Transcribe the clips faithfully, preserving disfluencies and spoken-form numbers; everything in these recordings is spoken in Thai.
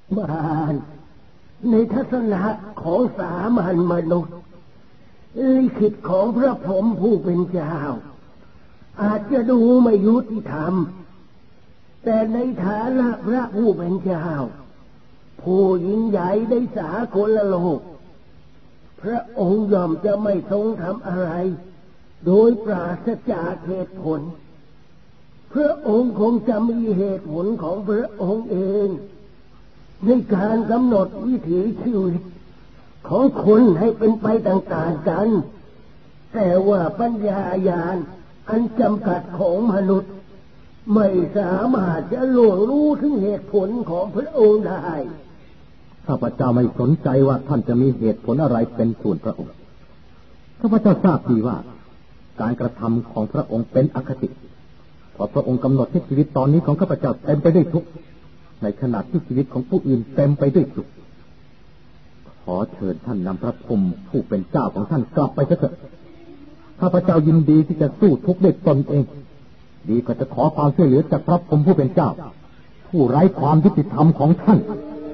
มารในทัศนะของสามัญมนุษย์ลิขิตของพระพรหมผู้เป็นเจ้าอาจจะดูไม่ยุติธรรมแต่ในฐานะพระผู้เป็นเจ้าผู้ยิ่งใหญ่ในสากลโลกพระองค์ย่อมจะไม่ทรงทำอะไรโดยปราศจากเหตุผลพระองค์คงจะมีเหตุผลของพระองค์เองในการกำหนดวิถีชีวิตของคนให้เป็นไปต่างๆกันแต่ว่าปัญญาญาณอันจำกัดของมนุษย์ไม่สามารถจะล่วงรู้ถึงเหตุผลของพระองค์ได้ข้าพเจ้าไม่สนใจว่าท่านจะมีเหตุผลอะไรเป็นส่วนพระองค์ข้าพเจ้าทราบดีว่าการกระทำของพระองค์เป็นอคติเพราะพระองค์กำหนดให้ชีวิตตอนนี้ของข้าพเจ้าเต็มไปด้วยทุกข์ในขณะที่ชีวิตของผู้อื่นเต็มไปด้วยสุขขอเชิญท่านนำพระพรหมผู้เป็นเจ้าของท่านกลับไปเถิดข้าพเจ้ายินดีที่จะสู้ทุกข์ด้วยตนเองดีกว่าจะขอความช่วยเหลือจากพระพรหมผู้เป็นเจ้าผู้ไร้ความยุติธรรมของท่าน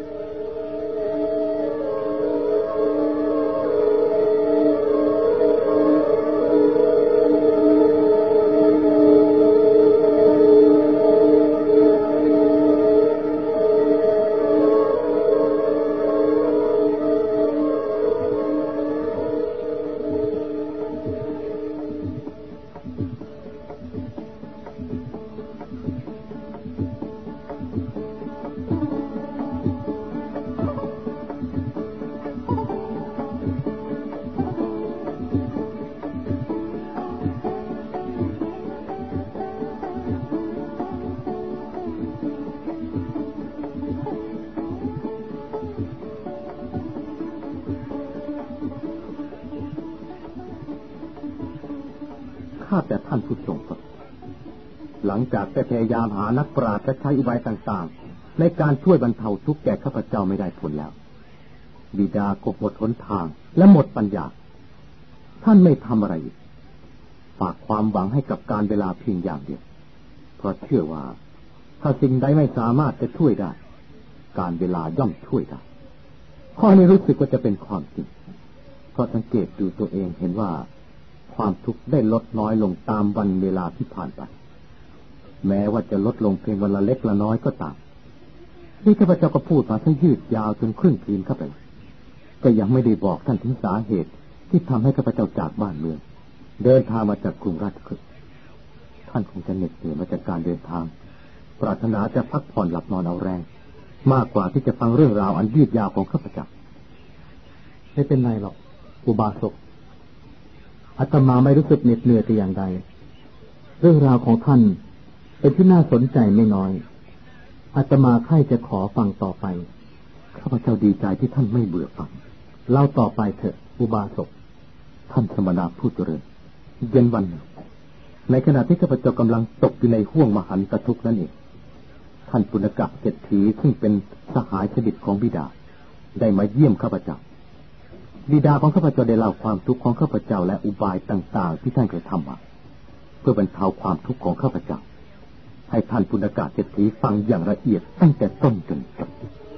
ข้าแต่ท่านผู้ทรงพระหลังจากได้พยายามหานักปราชญ์และใช้อุบายต่างๆในการช่วยบรรเทาทุกข์แก่ข้าพเจ้าไม่ได้ผลแล้วบิดาก็หมดหนทางและหมดปัญญาท่านไม่ทำอะไรฝากความหวังให้กับการเวลาเพียงอย่างเดียวเพราะเชื่อว่าถ้าสิ่งใดไม่สามารถจะช่วยได้การเวลาย่อมช่วยได้ข้อนี้รู้สึกว่าจะเป็นความจริงเพราะสังเกตดูตัวเองเห็นว่าความทุกข์ได้ลดน้อยลงตามวันเวลาที่ผ่านไปแม้ว่าจะลดลงเพียงวันละเล็กละน้อยก็ตามนี่ข้าพเจ้าก็พูดมาทั้งยืดยาวจนครึ่งคืนเข้าไปก็ยังไม่ได้บอกท่านถึงสาเหตุที่ทำให้ข้าพเจ้าจากบ้านเมืองเดินทางมาจากกรุงราชคฤห์ท่านคงจะเหน็ดเหนื่อยมาจากการเดินทางปรารถนาจะพักผ่อนหลับนอนเอาแรงมากกว่าที่จะฟังเรื่องราวอันยืดยาวของข้าพเจ้าไม่เป็นไรหรอกอุบาสกอาตมาไม่รู้สึกเหน็ดเหนื่อยแต่อย่างใดเรื่องราวของท่านเป็นที่น่าสนใจไม่น้อยอาตมาใคร่จะขอฟังต่อไปข้าพเจ้าดีใจที่ท่านไม่เบื่อฟังเล่าต่อไปเถอะอุบาสกท่านสมณะผู้เจริญเย็นวันหนึ่งในขณะที่ข้าพเจ้ากำลังตกอยู่ในห้วงมหันตทุกข์นั่นเองท่านปุณกะเศรษฐีซึ่งเป็นสหายสนิทของบิดาได้มาเยี่ยมข้าพเจ้าบิดาของข้าพเจ้าได้เล่าความทุกข์ของข้าพเจ้าและอุบายต่างๆที่ท่านเคยทำมาเพื่อบรรเทาความทุกข์ของข้าพเจ้าให้ท่านปุณกะเศรษฐีฟังอย่างละเอียดตั้งแต่ต้นจนจบ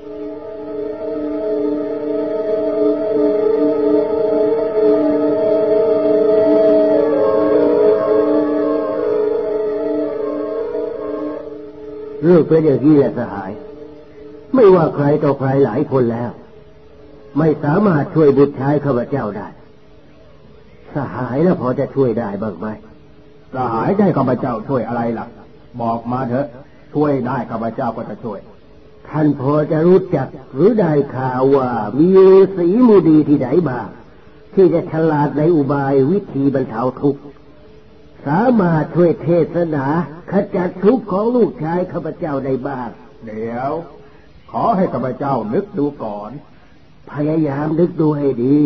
เรื่องเป็นอย่างนี้แหละสหายไม่ว่าใครต่อใครหลายคนแล้วไม่สามารถช่วยบุตรชายข้าพเจ้าได้สหายแล้วพอจะช่วยได้บ้างไหมสหายได้ข้าพเจ้าช่วยอะไรล่ะบอกมาเถอะช่วยได้ข้าพเจ้าก็จะช่วยท่านพอจะรู้จักหรือได้ข่าวว่ามีฤาษีมูดีที่ไหนบ้างที่จะฉลาดในอุบายวิธีบรรเทาทุกข์สามารถช่วยเทศนาขจัดทุกข์ของลูกชายข้าพเจ้าได้บ้างเดี๋ยวขอให้ข้าพเจ้านึกดูก่อนพยายามนึกดูให้ดี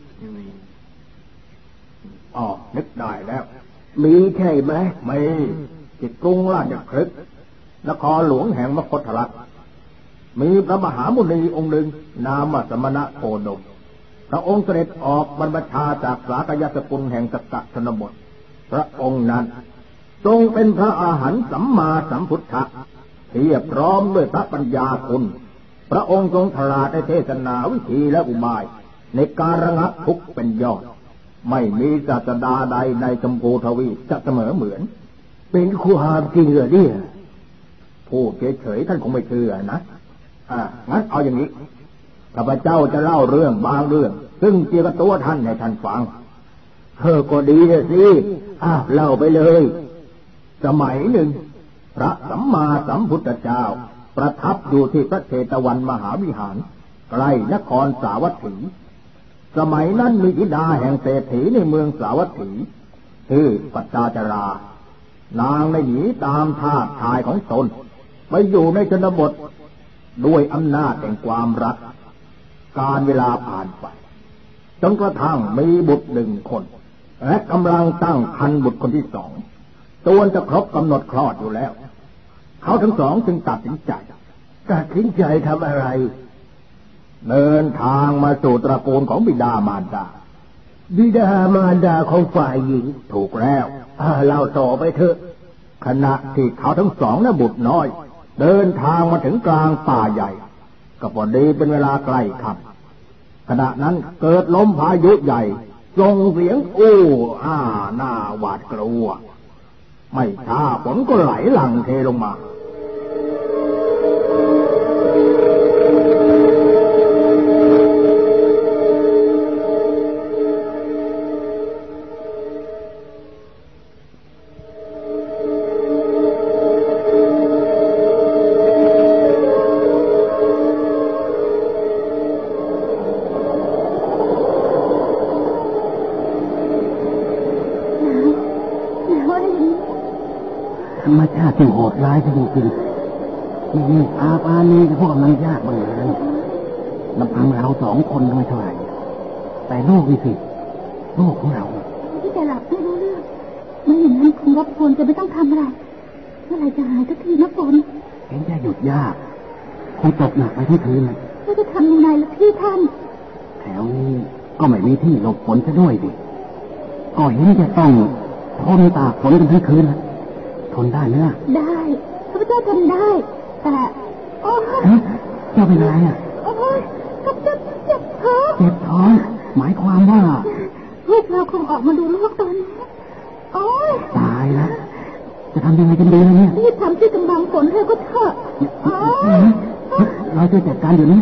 อ๋อนึกได้แล้วมีใช่ไหมมีที่กรุงราชคฤห์นครหลวงแห่งมคธรัฐมีพระมหามุนีองค์หนึ่งนามว่าสมณะโคดมพระองค์เสด็จออกบรรพชาจากสากยสกุลแห่งสกชนบทพระองค์นั้นทรงเป็นพระอรหันต์สัมมาสัมพุทธะเพียบพร้อมด้วยพระปัญญาคุณพระองค์ทรงฉลาดในเทศนาวิธีและอุบายในการระงับทุกข์เป็นยอดไม่มีศาสดาใดในชมพูทวีปจะเสมอเหมือนเป็นความจริงเหรอเนี่ยพูดเฉยๆท่านคงไม่เชื่อนะอ่างั้นเอาอย่างนี้ข้าพเจ้าจะเล่าเรื่องบางเรื่องซึ่งเกี่ยวกับตัวท่านให้ท่านฟังเธอก็ดีนะสิอ่ะเล่าไปเลยสมัยหนึ่งพระสัมมาสัมพุทธเจ้าประทับอยู่ที่พระเชตวันมหาวิหารใกล้นครสาวัตถีสมัยนั้นมีธิดาแห่งเศรษฐีในเมืองสาวัตถีชื่อปัตตาจารานางได้หนีตามทาสชายของตนไปอยู่ในชนบทด้วยอำนาจแห่งความรักการเวลาผ่านไปจนกระทั่งมีบุตรหนึ่งคนและกำลังตั้งครรภ์บุตรคนที่สองตัวจะครบกำหนดคลอดอยู่แล้วเขาทั้งสองจึงตัดสินใจตัดสินใจทำอะไรเดินทางมาสู่ตระกูลของบิดามารดาบิดามารดาของฝ่ายหญิงถูกแล้วอ่าเล่าต่อไปเถอะขณะที่เขาทั้งสองและบุตรน้อยเดินทางมาถึงกลางป่าใหญ่ก็พอดีเป็นเวลาใกล้ค่ำขณะนั้นเกิดลมพายุใหญ่ส่งเสียงอู้อ้าหน้าหวาดกลัวไม่ช้าฝนก็ไหลหลั่งเทลงมาธรรมชาติที่โหดร้ายจริงๆนี่อาปานี้พวกมันยากมากเลยลำพังเราสองคนก็ไม่เท่าไหร่แต่โลกนี่สิโลกของเราที่จะหลับไม่รู้เรื่องเมื่ออย่างนั้นคงรบกวนจะไม่ต้องทำอะไรเมื่อไรจะหายสักทีนะฝนเห็นจะหยุดยากคงตกหนักไปทั้งคืนเลยแล้วจะทำยังไงล่ะพี่ท่านแถวนี้ก็ไม่มีที่หลบฝนซะด้วยดิก็เห็นจะต้องทนตากฝนกันทั้งคืนทนได้ไหมล่ะได้ข้าพเจ้าทำได้แต่โอ้ยเจ้าเป็นอะไรอ่ะโอ้ยข้าพเจ้าเจ็บท้องเจ็บท้องหมายความว่าพวกเราคงออกมาดูโลกตอนนี้โอ้ยตายแล้วจะทำยังไงกันดีล่ะเนี่ยรีบทำที่กำบังฝนเธอก็เถอะเราจะจัดการอยู่นี่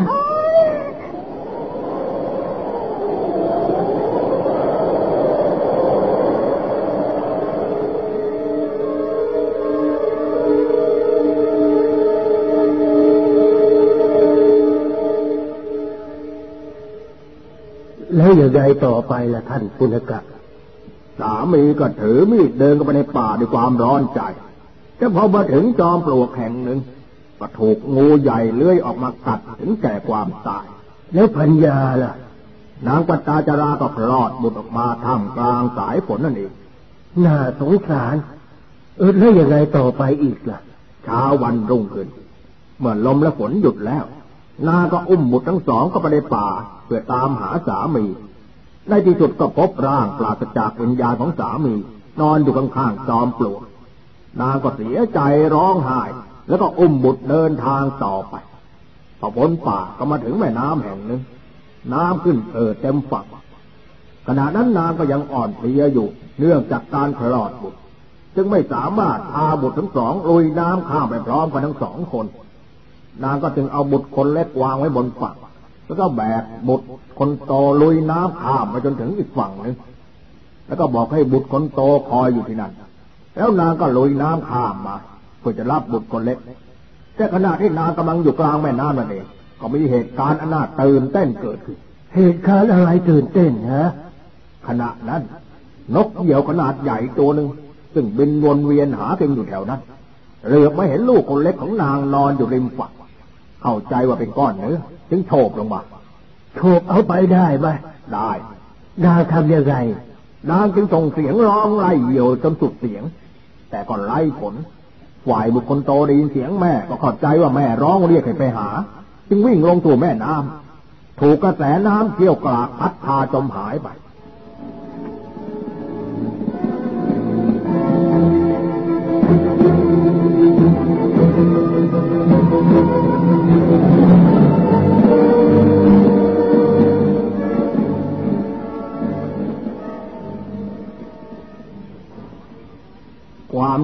แล้วอย่างไรต่อไปล่ะท่านปุณกะสามีก็ถือมีดเดินเข้าไปในป่าด้วยความร้อนใจแต่พอมาถึงจอมปลวกแห่งหนึ่งก็ถูกงูใหญ่เลื้อยออกมากัดถึงแก่ความตายแล้วพัญญาล่ะนางปัตตาจาราก็คลอดบุตรออกมาท่ามกลางสายฝนนั่นเองน่าสงสารเออแล้วยังไงต่อไปอีกล่ะเช้าวันรุ่งขึ้นเมื่อลมและฝนหยุดแล้วนางก็อุ้มบุตรทั้งสองเข้าไปในป่าเพื่อตามหาสามีในที่สุดก็พบร่างปราศจากวิญญาณของสามีนอนอยู่ข้างๆจอมปลวกนางก็เสียใจร้องไห้แล้วก็อุ้มบุตรเดินทางต่อไปพอพ้นป่าก็มาถึงแม่น้ำแห่งหนึ่งน้ำขึ้นเอ่อเต็มฝั่งขณะนั้นนางก็ยังอ่อนเพลียอยู่เนื่องจากการคลอดบุตรจึงไม่สามารถพาบุตรทั้งสองลุยน้ำข้ามไปพร้อมกันทั้งสองคนนางก็จึงเอาบุตรคนเล็กวางไว้บนฝั่งแล้วก็แบกบุตรคนโตลุยน้ำข้ามไปจนถึงอีกฝั่งนึงแล้วก็บอกให้บุตรคนโตคอยอยู่ที่นั่นแล้วนางก็ลุยน้ำข้ามมาเพื่อจะรับบุตรคนเล็กแต่ขณะที่นางกำลังอยู่กลางแม่น้ำนั่นเองก็มีเหตุการณ์อันน่าตื่นเต้นเกิดขึ้นเหตุการณ์อะไรตื่นเต้นฮะขณะนั้นนกเหยี่ยวขนาดใหญ่ตัวหนึ่งซึ่งบินวนเวียนหากินอยู่แถวนั้นเหลือบไม่เห็นลูกคนเล็กของนางนอนอยู่ริมฝั่งเข้าใจว่าเป็นก้อนเนื้อจึงโฉบลงมาโฉบเอาไปได้ไหมได้นางทำยังไงนางจึงส่งเสียงร้องไล่เหยี่ยวจนสุดเสียงแต่ก็ไล่ผลฝ่ายบุคคลโตได้ยินเสียงแม่ก็เข้าใจว่าแม่ร้องเรียกให้ไปหาจึงวิ่งลงสู่แม่น้ำถูกกระแสน้ำเกี่ยวกรากพัดพาจมหายไป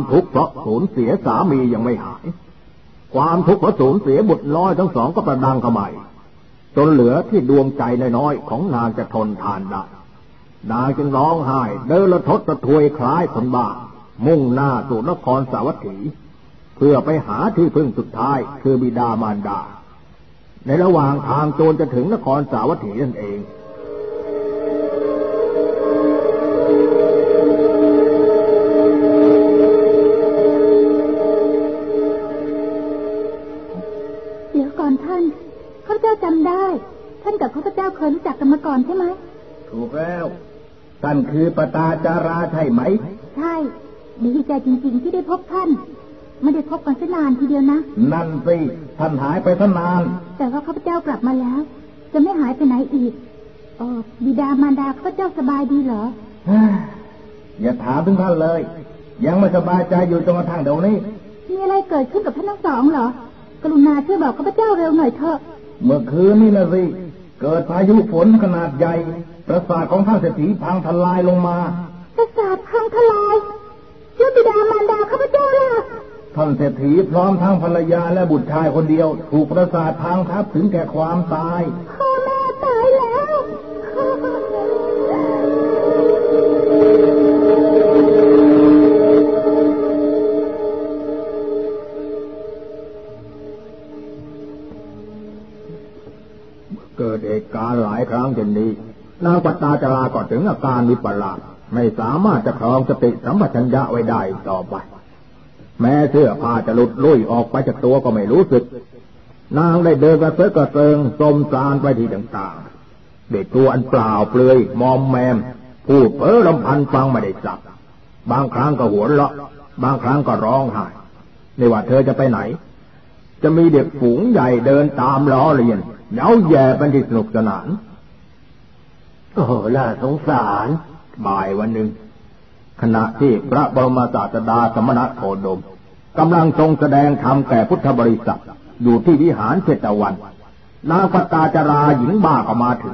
ทุกข์เพราะสูญเสียสามียังไม่หายความทุกข์เพราะสูญเสียบุตรน้อยทั้งสองก็ประดังเข้ามาจนเหลือที่ดวงใจน้อยๆของนางจะทนทานได้นางจึงร้องไห้เดินระทดระทวยคล้ายคนบ้ามุ่งหน้าสู่นครสาวัตถีเพื่อไปหาที่พึ่งสุดท้ายคือบิดามารดาในระหว่างทางโจรจะถึงนครสาวัตถีนั่นเองเดี๋ยวก่อนท่านข้าพเจ้าจำได้ท่านกับข้าพเจ้าเคยรู้จักกันมาก่อนใช่ไหมถูกแล้วท่านคือปตาจาราใช่ไหมใช่ดีใจจริงๆที่ได้พบท่านไม่ได้พบกันนานทีเดียวนะนั่นสิท่านหายไปตั้งนานแต่ว่าข้าพเจ้ากลับมาแล้วจะไม่หายไปไหนอีกเออบิดามารดาข้าพเจ้าสบายดีเหรออย่าถามถึงท่านเลยยังไม่สบายใจอยู่จนกระทั่งเดี๋ยวนี้มีอะไรเกิดขึ้นกับท่านทั้งสองเหรอกรุณาช่วยบอกข้าพเจ้าเร็วหน่อยเถอะเมื่อคืนนี่นะสิเกิดพายุฝนขนาดใหญ่ปราสาทของท่านเศรษฐีพังทลายลงมาปราสาทพังทลายแล้วบิดามารดาข้าพเจ้าล่ะท่านเศรษฐีพร้อมทั้งภรรยาและบุตรชายคนเดียวถูกปราสาทพังทับถึงแก่ความตายพ่อแม่ตายแล้วเกิดเหตุการณ์หลายครั้งเช่นนี้นางปตาจาราก็ถึงอาการวิปลาสไม่สามารถจะครองสติสัมปชัญญะไว้ได้ต่อไปแม้เสื้อผ้าจะหลุดลุ่ยออกไปจากตัวก็ไม่รู้สึกนางได้เดินกระเซาะกระเซิงสมสารไปที่ต่างๆเด็กตัวอันเปล่าเปลือยมอมแมมพูดเพ้อรำพันฟังไม่ได้สักบางครั้งก็หัวเราะบางครั้งก็ร้องไห้ไม่ว่าเธอจะไปไหนจะมีเด็กฝูงใหญ่เดินตามล้อเลียนเย้าแย่เป็นที่สนุกสนานโอ้น่าสงสารบ่ายวันหนึ่งขณะที่พระบรมศาสดาสมณโคดมกำลังทรงแสดงธรรมแก่พุทธบริษัทอยู่ที่วิหารเชตวันนางปตาจาราหญิงบ้าก็มาถึง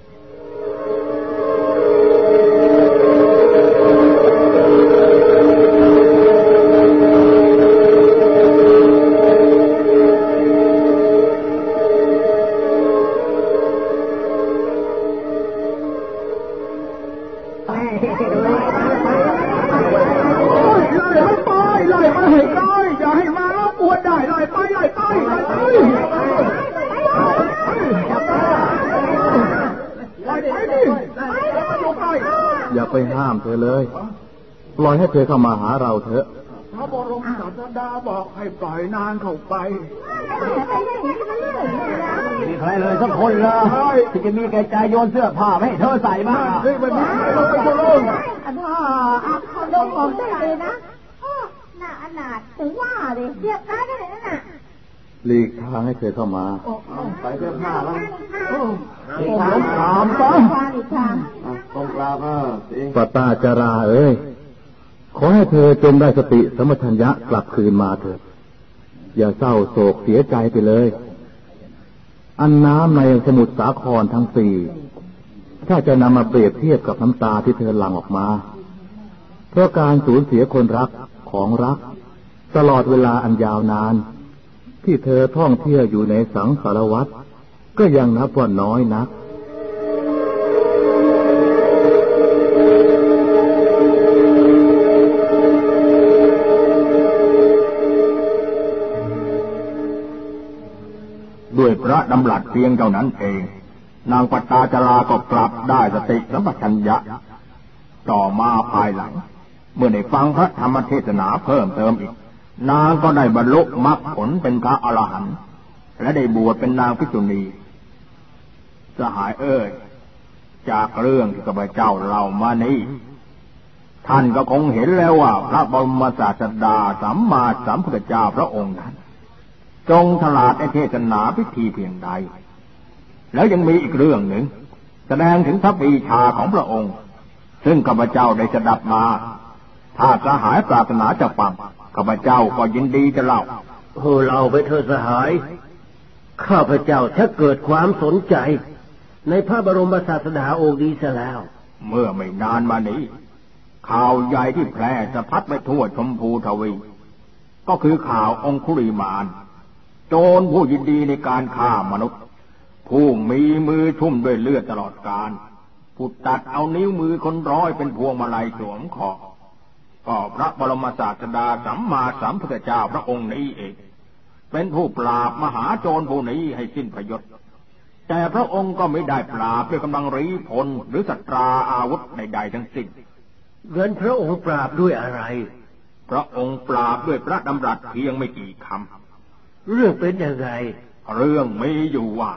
อย่าไปห้ามเธอเลยปล่อยให้เธอเข้ามาหาเราเถอะพระบรมศาสดาบอกให้ปล่อยนางเข้าไปมีใครเลยสักคนเลยที่จะมีแก่ใจโยนเสื้อผ้าให้เธอใส่บ้างไม่ไม่ไม่เราไปโกงอันว่าเขาลงของได้เลยนะน่าอนาถถึงว่าเลยเรียบร้อยได้เลยนะหลีกทางให้เธอเข้ามาไปเสื้อผ้าแล้วหลีกทางตามไปตรงกลางอ่ะปตาจาราเอ้ยขอให้เธอจงได้สติสัมปชัญญะกลับคืนมาเถิดอย่าเศร้าโศกเสียใจไปเลยอันน้ำในสมุทรสาครทั้งสี่ถ้าจะนำมาเปรียบเทียบกับน้ำตาที่เธอหลั่งออกมาเพราะการสูญเสียคนรักของรักตลอดเวลาอันยาวนานที่เธอท่องเที่ยวอยู่ในสังสารวัฏก็ยังนับว่าน้อยนักด้วยพระดำรัสเพียงเท่านั้นเองนางปตาจาราก็กลับได้สติสัมปชัญญะต่อมาภายหลังเมื่อได้ฟังพระธรรมเทศนาเพิ่มเติมอีกนางก็ได้บรรลุมรรคผลเป็นพระอรหันต์และได้บวชเป็นนางภิกษุณีสหายเอ้ยจากเรื่องที่ข้าพเจ้าเล่ามานี้ท่านก็คงเห็นแล้วว่าพระบรมศาสดาสัมมาสัมพุทธเจ้าพระองค์นั้นจงฉลาดในเทศนาพิธีเพียงใดแล้วยังมีอีกเรื่องหนึ่งแสดงถึงพระปรีชาของพระองค์ซึ่งข้าพเจ้าได้สดับมาถ้าสหายปรารถนาจะฟังข้าพเจ้าก็ยินดีจะเล่าเออเล่าไปเถิดสหายข้าพเจ้าถ้าเกิดความสนใจในพระบรมศาสดาองค์นี้ซะแล้วเมื่อไม่นานมานี้ข่าวใหญ่ที่แพร่สะพัดไปทั่วชมพูทวีก็คือข่าวองคุลิมานโจรผู้ยินดีในการฆ่ามนุษย์ผู้มีมือชุ่มด้วยเลือดตลอดกาลผู้ตัดเอานิ้วมือคนร้อยเป็นพวงมาลัยสวมคอก็พระบรมศาสดาสัมมาสัมพุทธเจ้าพระองค์นี้เองเป็นผู้ปราบมหาโจรผู้นี้ให้สิ้นพยศแต่พระองค์ก็ไม่ได้ปราบด้วยกำลังรีพลหรือสตราอาวุธใดๆทั้งสิ้นเงินพระองค์ปราบด้วยอะไรพระองค์ปราบด้วยพระดำรัสเพียงไม่กี่คำเรื่องเป็นยังไงเรื่องมีอยู่ว่า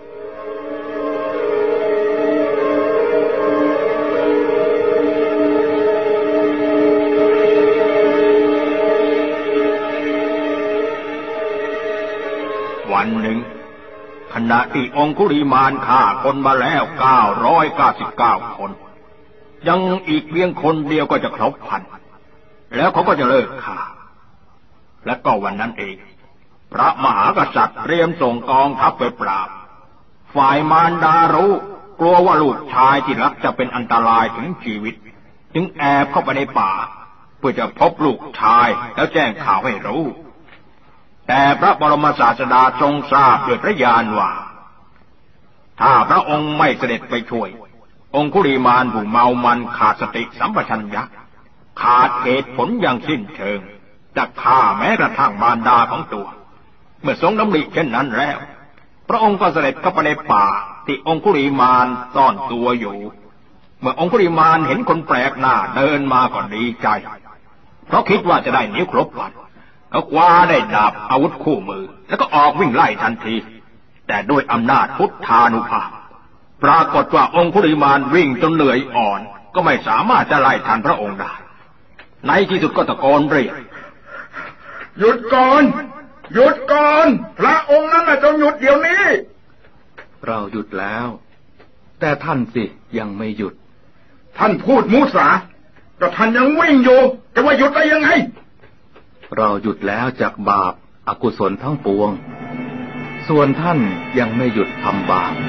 วันหนึ่งขณะที่องคุลิมานฆ่าคนมาแล้วเก้าร้อยเก้าสิบเก้าคนยังอีกเพียงคนเดียวก็จะครบพันแล้วเขาก็จะเลิกฆ่าและก็วันนั้นเองพระมหากษัตริย์เตรียมส่งกองทัพไปปราบฝ่ายมารดารู้กลัวว่าลูกชายที่รักจะเป็นอันตรายถึงชีวิตจึงแอบเข้าไปในป่าเพื่อจะพบลูกชายแล้วแจ้งข่าวให้รู้แต่พระบรมศาสดาทรงทราบด้วยพระญาณว่าถ้าพระองค์ไม่เสด็จไปช่วยองคุลิมานผู้เมามันขาดสติสัมปชัญญะขาดเหตุผลอย่างสิ้นเชิงจะฆ่าแม้กระทั่งมารดาของตัวเมื่อทรงดำริเช่นนั้นแล้วพระองค์ก็เสด็จเข้าไปในป่าที่องคุลิมานซ่อนตัวอยู่เมื่อองคุลิมานเห็นคนแปลกหน้าเดินมาก็ดีใจเพราะคิดว่าจะได้นิ้วครบพันเขาคว้าได้ดาบอาวุธคู่มือแล้วก็ออกวิ่งไล่ทันทีแต่ด้วยอำนาจพุทธานุภาพปรากฏว่าองคุลิมานวิ่งจนเหนื่อยอ่อนก็ไม่สามารถจะไล่ทันพระองค์ได้ในที่สุดก็ตะโกนเรียกหยุดก่อนหยุดก่อนพระองค์นั้นน่ะจงหยุดเดี๋ยวนี้เราหยุดแล้วแต่ท่านสิยังไม่หยุดท่านพูดมุสาก็ท่านยังวิ่งอยู่จะว่าหยุดได้ยังไงเราหยุดแล้วจากบาปอกุศลทั้งปวงส่วนท่านยังไม่หยุดทำบาป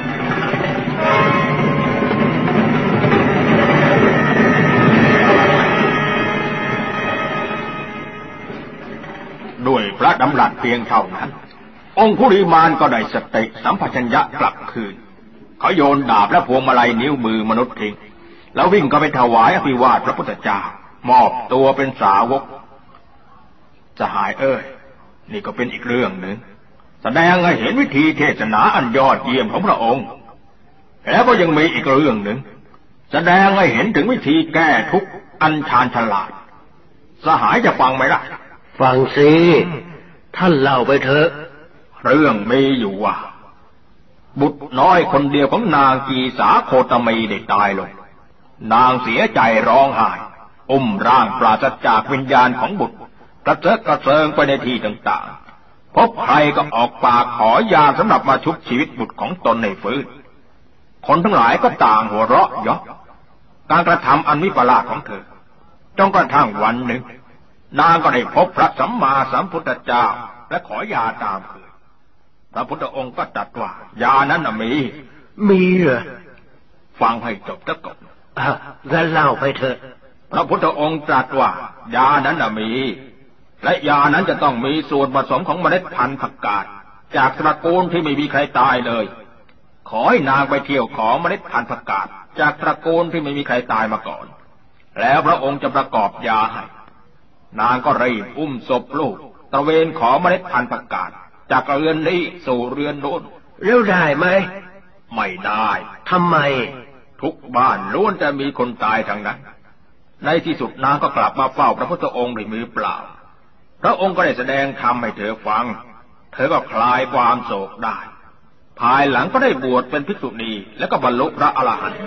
ด้วยพระดำรัสเพียงเท่านั้นองคุลิมานก็ได้สติสัมปชัญญะกลับคืนเขาโยนดาบและพวงมาลัยนิ้วมือมนุษย์ทิ้งแล้ววิ่งก็ไปถวายอภิวาทพระพุทธเจ้ามอบตัวเป็นสาวกสหายเอ้ยนี่ก็เป็นอีกเรื่องหนึ่งแสดงให้เห็นวิธีเทศนาอันยอดเยี่ยมของพระองค์แล้วก็ยังมีอีกเรื่องหนึ่งแสดงให้เห็นถึงวิธีแก้ทุกข์อันชาญฉลาดสหายจะฟังไหมล่ะฟังสิท่านเล่าไปเถอะเรื่องมีอยู่ว่าบุตรน้อยคนเดียวของนางกีสาโคตมีได้ตายลงนางเสียใจร้องไห้อุ้มร่างปราศจากวิญญาณของบุตรกระเจิดกระเซิงไปในที่ต่างๆพบใครก็ออกปากขอยาสำหรับมาชุบชีวิตบุตรของตนให้ฟื้นคนทั้งหลายก็ต่างหัวเราะเยาะการกระทำอันวิปลาสของเธอจนกระทั่งวันหนึ่งนางก็ได้พบพระสัมมาสัมพุทธเจ้าและขอยาตามคืนพระพุทธองค์ก็ตรัสว่ายานั้นมีมีเหรอฟังให้จบซะก่อนอ่ะงั้นเล่าไปเถอะพระพุทธองค์ตรัสว่ายานั้นมีและยานั้นจะต้องมีส่วนผสมของเมล็ดพันธุ์ผักกาดจากตระกูลที่ไม่มีใครตายเลยขอให้นางไปเที่ยวขอเมล็ดพันธุ์ผักกาดจากตระกูลที่ไม่มีใครตายมาก่อนแล้วพระองค์จะประกอบยาให้นางก็รีบอุ้มศพลูกตระเวนขอเมล็ดพันธุ์ผักกาดจากเรือนนี้สู่เรือนโน้นแล้วได้ไหมไม่ได้ทำไมทุกบ้านล้วนจะมีคนตายทั้งนั้นในที่สุดนางก็กลับมาเฝ้าพระพุทธองค์ด้วยมือเปล่าพระองค์ก็ได้แสดงธรรมให้เธอฟังเธอก็คลายความโศกได้ภายหลังก็ได้บวชเป็นภิกษุณีและก็บรรลุพระอรหันต์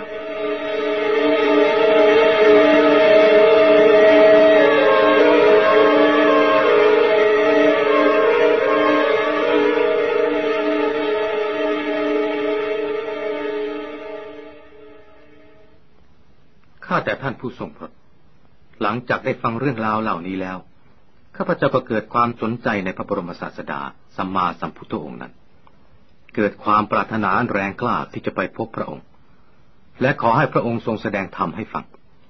ข้าแต่ท่านผู้ทรงพระหลังจากได้ฟังเรื่องราวเหล่านี้แล้วข้าพเจ้าก็เกิดความสนใจในพระบรมศาสดาสัมมาสัมพุทธองค์นั้นเกิดความปรารถนาแรงกล้าที่จะไปพบพระองค์และขอให้พระองค์ทรงแสดงธรรมให้ฟัง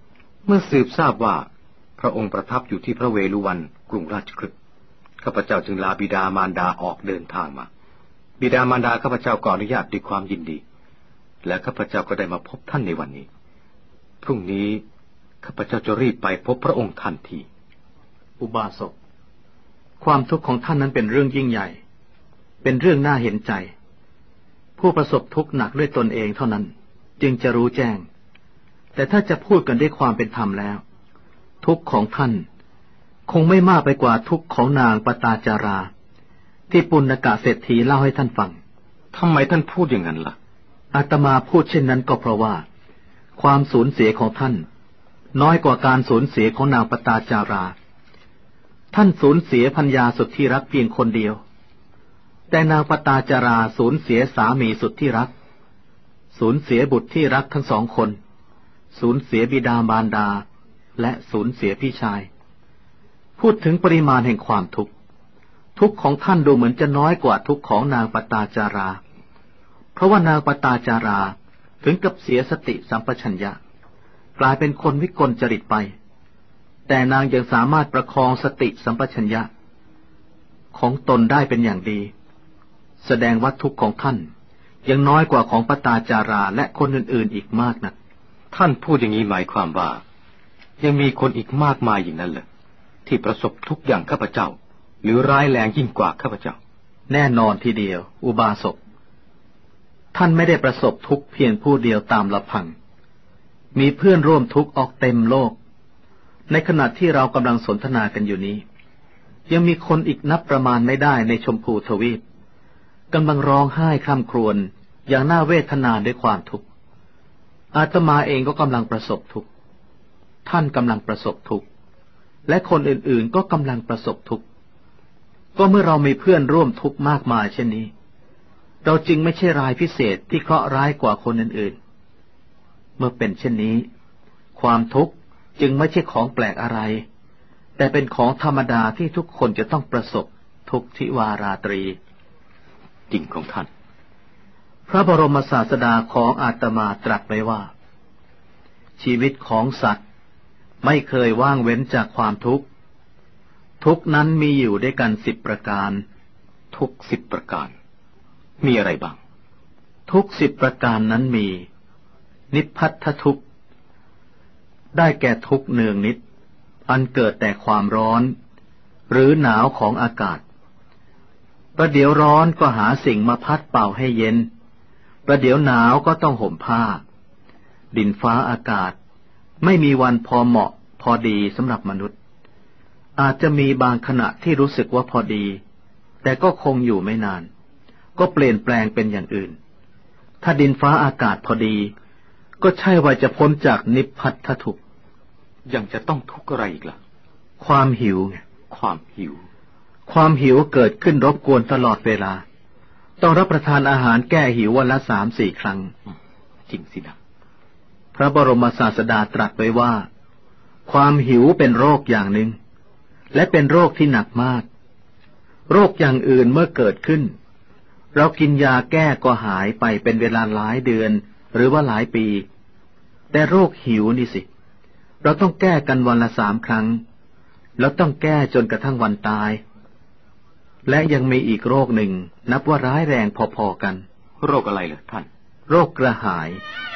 เมื่อสืบทราบว่าพระองค์ประทับอยู่ที่พระเวฬุวันกรุงราชคฤห์ข้าพเจ้าจึงลาบิดามารดาออกเดินทางมาบิดามารดาข้าพเจ้าก็อนุญาตด้วยความยินดีและข้าพเจ้าก็ได้มาพบท่านในวันนี้พรุ่งนี้ข้าพเจ้าจะรีบไปพบพระองค์ทันทีอุบาสกความทุกข์ของท่านนั้นเป็นเรื่องยิ่งใหญ่เป็นเรื่องน่าเห็นใจผู้ประสบทุกข์หนักด้วยตนเองเท่านั้นจึงจะรู้แจ้งแต่ถ้าจะพูดกันด้วยความเป็นธรรมแล้วทุกข์ของท่านคงไม่มากไปกว่าทุกข์ของนางปตาจาราที่ปุณกะเศรษฐีเล่าให้ท่านฟังทำไมท่านพูดอย่างนั้นล่ะอาตมาพูดเช่นนั้นก็เพราะว่าความสูญเสียของท่านน้อยกว่าการสูญเสียของนางปตาจาราท่านสูญเสียภรรยาสุดที่รักเพียงคนเดียวแต่นางปตาจาราสูญเสียสามีสุดที่รักสูญเสียบุตรที่รักทั้งสองคนสูญเสียบิดามารดาและสูญเสียพี่ชายพูดถึงปริมาณแห่งความทุกข์ทุกข์ของท่านดูเหมือนจะน้อยกว่าทุกข์ของนางปตาจาราเพราะว่านางปตาจาราถึงกับเสียสติสัมปชัญญะกลายเป็นคนวิกลจริตไปแต่นางยังสามารถประคองสติสัมปชัญญะของตนได้เป็นอย่างดีแสดงว่าทุกข์ของท่านยังน้อยกว่าของปตาจาราและคนอื่นๆอีกมากนักท่านพูดอย่างนี้หมายความว่ายังมีคนอีกมากมายอย่างนั้นเหรอที่ประสบทุกข์อย่างข้าพเจ้าหรือร้ายแรงยิ่งกว่าข้าพเจ้าแน่นอนทีเดียวอุบาสกท่านไม่ได้ประสบทุกข์เพียงผู้เดียวตามลำพังมีเพื่อนร่วมทุกข์ออกเต็มโลกในขณะที่เรากำลังสนทนากันอยู่นี้ยังมีคนอีกนับประมาณไม่ได้ในชมพูทวีปกำลังร้องไห้คร่ำครวญอย่างน่าเวทนาด้วยความทุกข์อาตมาเองก็กำลังประสบทุกข์ท่านกำลังประสบทุกข์และคนอื่นๆก็กำลังประสบทุกข์ก็เมื่อเรามีเพื่อนร่วมทุกข์มากมายเช่นนี้เราจึงไม่ใช่รายพิเศษที่เคราะห์ร้ายกว่าคนอื่นๆเมื่อเป็นเช่นนี้ความทุกข์จึงไม่ใช่ของแปลกอะไรแต่เป็นของธรรมดาที่ทุกคนจะต้องประสบทุกทิวาราตรีจริงของท่านพระบรมศาสดาของอาตมาตรัสไว้ว่าชีวิตของสัตว์ไม่เคยว่างเว้นจากความทุกข์ทุกนั้นมีอยู่ด้วยกันสิบประการทุกสิบประการมีอะไรบ้างทุกสิบประการนั้นมีนิพพัทธทุกข์ได้แก่ทุกข์เนืองนิดอันเกิดแต่ความร้อนหรือหนาวของอากาศประเดี๋ยวร้อนก็หาสิ่งมาพัดเป่าให้เย็นประเดี๋ยวหนาวก็ต้องห่มผ้าดินฟ้าอากาศไม่มีวันพอเหมาะพอดีสำหรับมนุษย์อาจจะมีบางขณะที่รู้สึกว่าพอดีแต่ก็คงอยู่ไม่นานก็เปลี่ยนแปลงเป็นอย่างอื่นถ้าดินฟ้าอากาศพอดีก็ใช่ว่าจะพ้นจากนิพพัทธทุกข์ยังจะต้องทุกข์อะไรอีกล่ะความหิวความหิวความหิวเกิดขึ้นรบกวนตลอดเวลาต้องรับประทานอาหารแก้หิววันละสามสี่ครั้งจริงสินะพระบรมศาสดาตรัสไว้ว่าความหิวเป็นโรคอย่างหนึ่งและเป็นโรคที่หนักมากโรคอย่างอื่นเมื่อเกิดขึ้นเรากินยาแก้ก็หายไปเป็นเวลาหลายเดือนหรือว่าหลายปีแต่โรคหิวนี่สิเราต้องแก้กันวันละสามครั้งแล้วต้องแก้จนกระทั่งวันตายและยังมีอีกโรคหนึ่งนับว่าร้ายแรงพอๆกันโรคอะไรเหรอท่านโรคกระหาย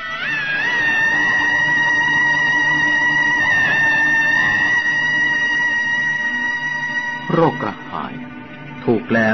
โรคกระหายถูกแล้ว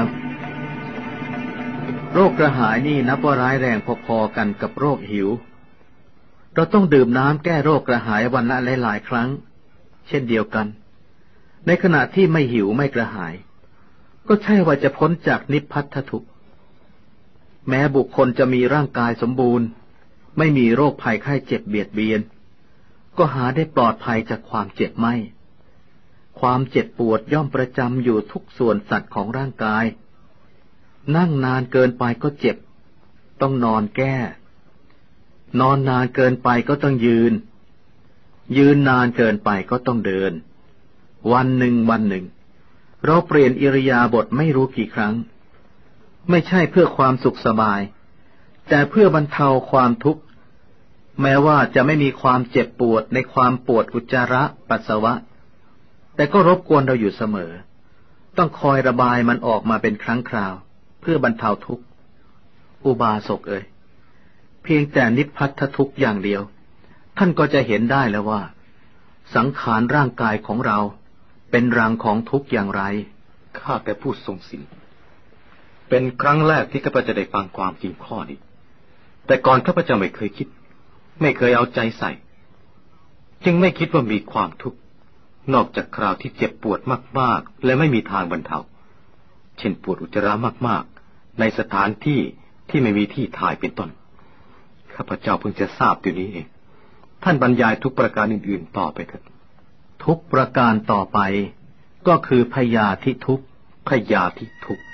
โรคกระหายนี่นับว่าร้ายแรงพอๆกันกับโรคหิวเราต้องดื่มน้ำแก้โรคกระหายวันละหลายๆครั้งเช่นเดียวกันในขณะที่ไม่หิวไม่กระหายก็ใช่ว่าจะพ้นจากนิพพัทธทุกข์แม้บุคคลจะมีร่างกายสมบูรณ์ไม่มีโรคภัยไข้เจ็บเบียดเบียนก็หาได้ปลอดภัยจากความเจ็บไม่ความเจ็บปวดย่อมประจำอยู่ทุกส่วนสัตว์ของร่างกายนั่งนานเกินไปก็เจ็บต้องนอนแก้นอนนานเกินไปก็ต้องยืนยืนนานเกินไปก็ต้องเดินวันหนึ่งวันหนึ่งเราเปลี่ยนอิริยาบถไม่รู้กี่ครั้งไม่ใช่เพื่อความสุขสบายแต่เพื่อบรรเทาความทุกข์แม้ว่าจะไม่มีความเจ็บปวดในความปวดอุจจาระปัสสาวะแต่ก็รบกวนเราอยู่เสมอต้องคอยระบายมันออกมาเป็นครั้งคราวเพื่อบรรเทาทุกข์อุบาสกเอ่ยเพียงแต่นิพพัทธทุกข์อย่างเดียวท่านก็จะเห็นได้แล้วว่าสังขารร่างกายของเราเป็นรังของทุกข์อย่างไรข้าแต่ผู้ทรงศีลเป็นครั้งแรกที่ข้าพเจ้าได้ฟังความจริงข้อนี้แต่ก่อนข้าพเจ้าไม่เคยคิดไม่เคยเอาใจใส่จึงไม่คิดว่ามีความทุกข์นอกจากคราวที่เจ็บปวดมากๆและไม่มีทางบรรเทาเช่นปวดอุจจาระมากๆในสถานที่ที่ไม่มีที่ถ่ายเป็นต้นข้าพเจ้าเพิ่งจะทราบอยู่นี้เองท่านบรรยายทุกประการอื่นๆต่อไปเถิดทุกประการต่อไปก็คือพยาธิทุกข์พยาธิทุกข์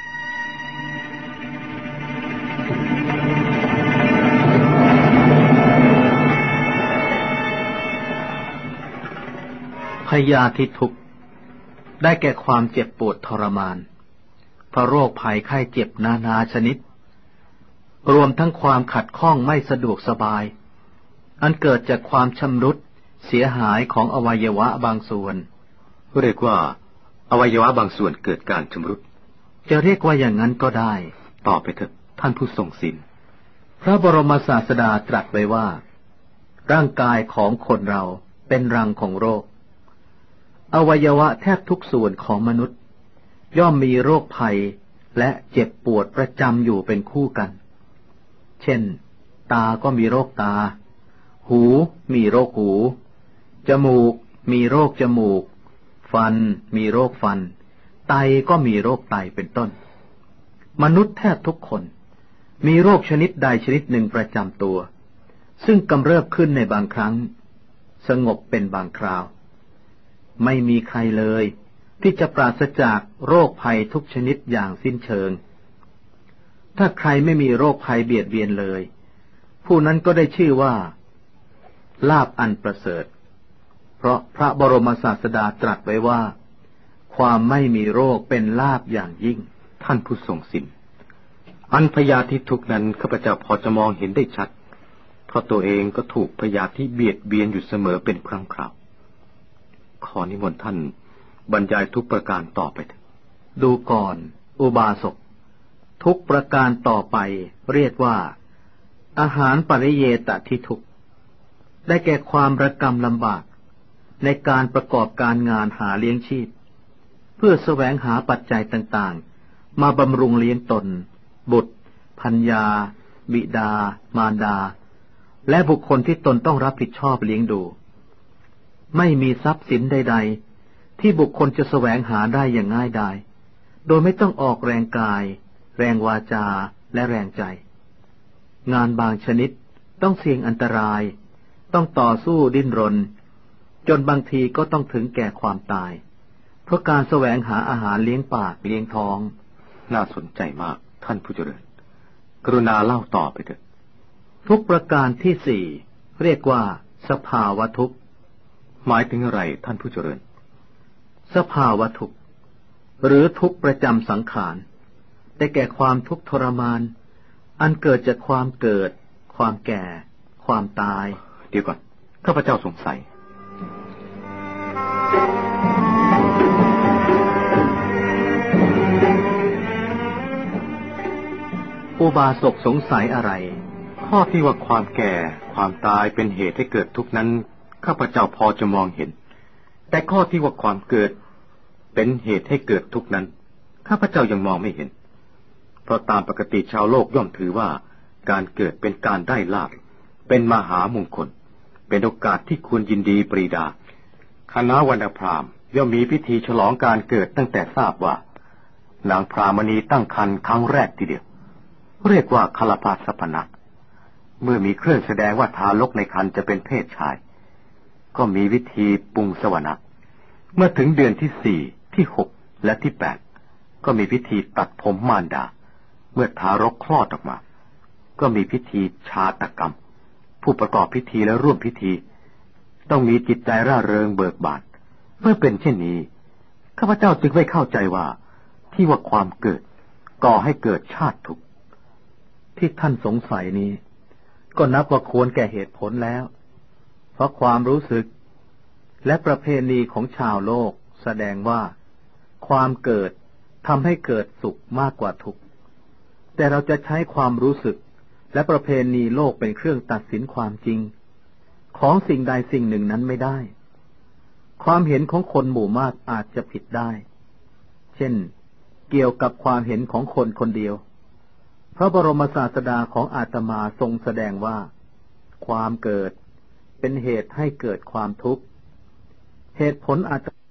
พยาธิทุกข์ได้แก่ความเจ็บปวดทรมานเพราะโรคภัยไข้เจ็บนานาชนิดรวมทั้งความขัดข้องไม่สะดวกสบายอันเกิดจากความชำรุดเสียหายของอวัยวะบางส่วนเรียกว่าอวัยวะบางส่วนเกิดการชำรุดจะเรียกว่าอย่างนั้นก็ได้ต่อไปเถอะท่านผู้ทรงศีลพระบรมศาสดาตรัสไว้ว่าร่างกายของคนเราเป็นรังของโรคอวัยวะแทบทุกส่วนของมนุษย์ย่อมมีโรคภัยและเจ็บปวดประจำอยู่เป็นคู่กันเช่นตาก็มีโรคตาหูมีโรคหูจมูกมีโรคจมูกฟันมีโรคฟันไตก็มีโรคไตเป็นต้นมนุษย์แทบทุกคนมีโรคชนิดใดชนิดหนึ่งประจำตัวซึ่งกำเริบขึ้นในบางครั้งสงบเป็นบางคราวไม่มีใครเลยที่จะปราศจากโรคภัยทุกชนิดอย่างสิ้นเชิงถ้าใครไม่มีโรคภัยเบียดเบียนเลยผู้นั้นก็ได้ชื่อว่าลาภอันประเสริฐเพราะพระบรมศาสดาตรัสไว้ว่าความไม่มีโรคเป็นลาภอย่างยิ่งท่านผู้ทรงศีลอันพยาธิทุกข์นั้นข้าพเจ้าพอจะมองเห็นได้ชัดเพราะตัวเองก็ถูกพยาธิเบียดเบียนอยู่เสมอเป็นครั้งคราวขอนิมนต์ท่านบรรยายทุกประการต่อไปดูก่อนอุบาสกทุกประการต่อไปเรียกว่าอาหารปริเยตทิทุกข์ได้แก่ความระกำลำบากในการประกอบการงานหาเลี้ยงชีพเพื่อแสวงหาปัจจัยต่างๆมาบำรุงเลี้ยงตนบุตรภรรยาบิดามารดาและบุคคลที่ตนต้องรับผิดชอบเลี้ยงดูไม่มีทรัพย์สินใดๆที่บุคคลจะแสวงหาได้อย่างง่ายดายโดยไม่ต้องออกแรงกายแรงวาจาและแรงใจงานบางชนิดต้องเสี่ยงอันตรายต้องต่อสู้ดิ้นรนจนบางทีก็ต้องถึงแก่ความตายเพราะการแสวงหาอาหารเลี้ยงปากเลี้ยงท้องน่าสนใจมากท่านผู้เจริญกรุณาเล่าต่อไปเถิดทุกประการที่สี่เรียกว่าสภาวะทุกข์หมายถึงอะไรท่านผู้เจริญสภาวะทุกข์หรือทุกข์ประจำสังขารได้แก่ความทุกข์ทรมานอันเกิดจากความเกิดความแก่ความตายเดี๋ยวก่อนข้าพเจ้าสงสัยอุบาสกสงสัยอะไรข้อที่ว่าความแก่ความตายเป็นเหตุให้เกิดทุกข์นั้นข้าพเจ้าพอจะมองเห็นแต่ข้อที่ว่าความเกิดเป็นเหตุให้เกิดทุกข์นั้นข้าพเจ้ายังมองไม่เห็นเพราะตามปกติชาวโลกย่อมถือว่าการเกิดเป็นการได้ลาภเป็นมหามงคลเป็นโอกาสที่ควรยินดีปรีดาคณะวรรณพราหมณ์ย่อมมีพิธีฉลองการเกิดตั้งแต่ทราบว่านางพรามณีตั้งครรภ์ครั้งแรกทีเดียวเรียกว่าคลปาสพนะเมื่อมีเครื่องแสดงว่าทารกในครรภ์จะเป็นเพศชายก็มีวิธีปรุงสวนะเมื่อถึงเดือนที่สี่ที่หกและที่แปดก็มีพิธีตัดผมมารดาเมื่อทารกคลอดออกมาก็มีพิธีชาตกรรมผู้ประกอบพิธีและร่วมพิธีต้องมีจิตใจร่าเริงเบิกบานเมื่อเป็นเช่นนี้ข้าพเจ้าจึงไม่เข้าใจว่าที่ว่าความเกิดก่อให้เกิดชาติทุกข์ที่ท่านสงสัยนี้ก็นับว่าควรแก่เหตุผลแล้ว เพราะความรู้สึกและประเพณีของชาวโลกแสดงว่าความเกิดทำให้เกิดสุขมากกว่าทุกข์แต่เราจะใช้ความรู้สึกและประเพณีโลกเป็นเครื่องตัดสินความจริงของสิ่งใดสิ่งหนึ่งนั้นไม่ได้ความเห็นของคนหมู่มากอาจจะผิดได้เช่นเกี่ยวกับความเห็นของคนคนเดียวพระบรมศาสดาของอาตมาทรงแสดงว่าความเกิดเป็นเหตุให้เกิดความทุกข์เหตุผลอาจจะ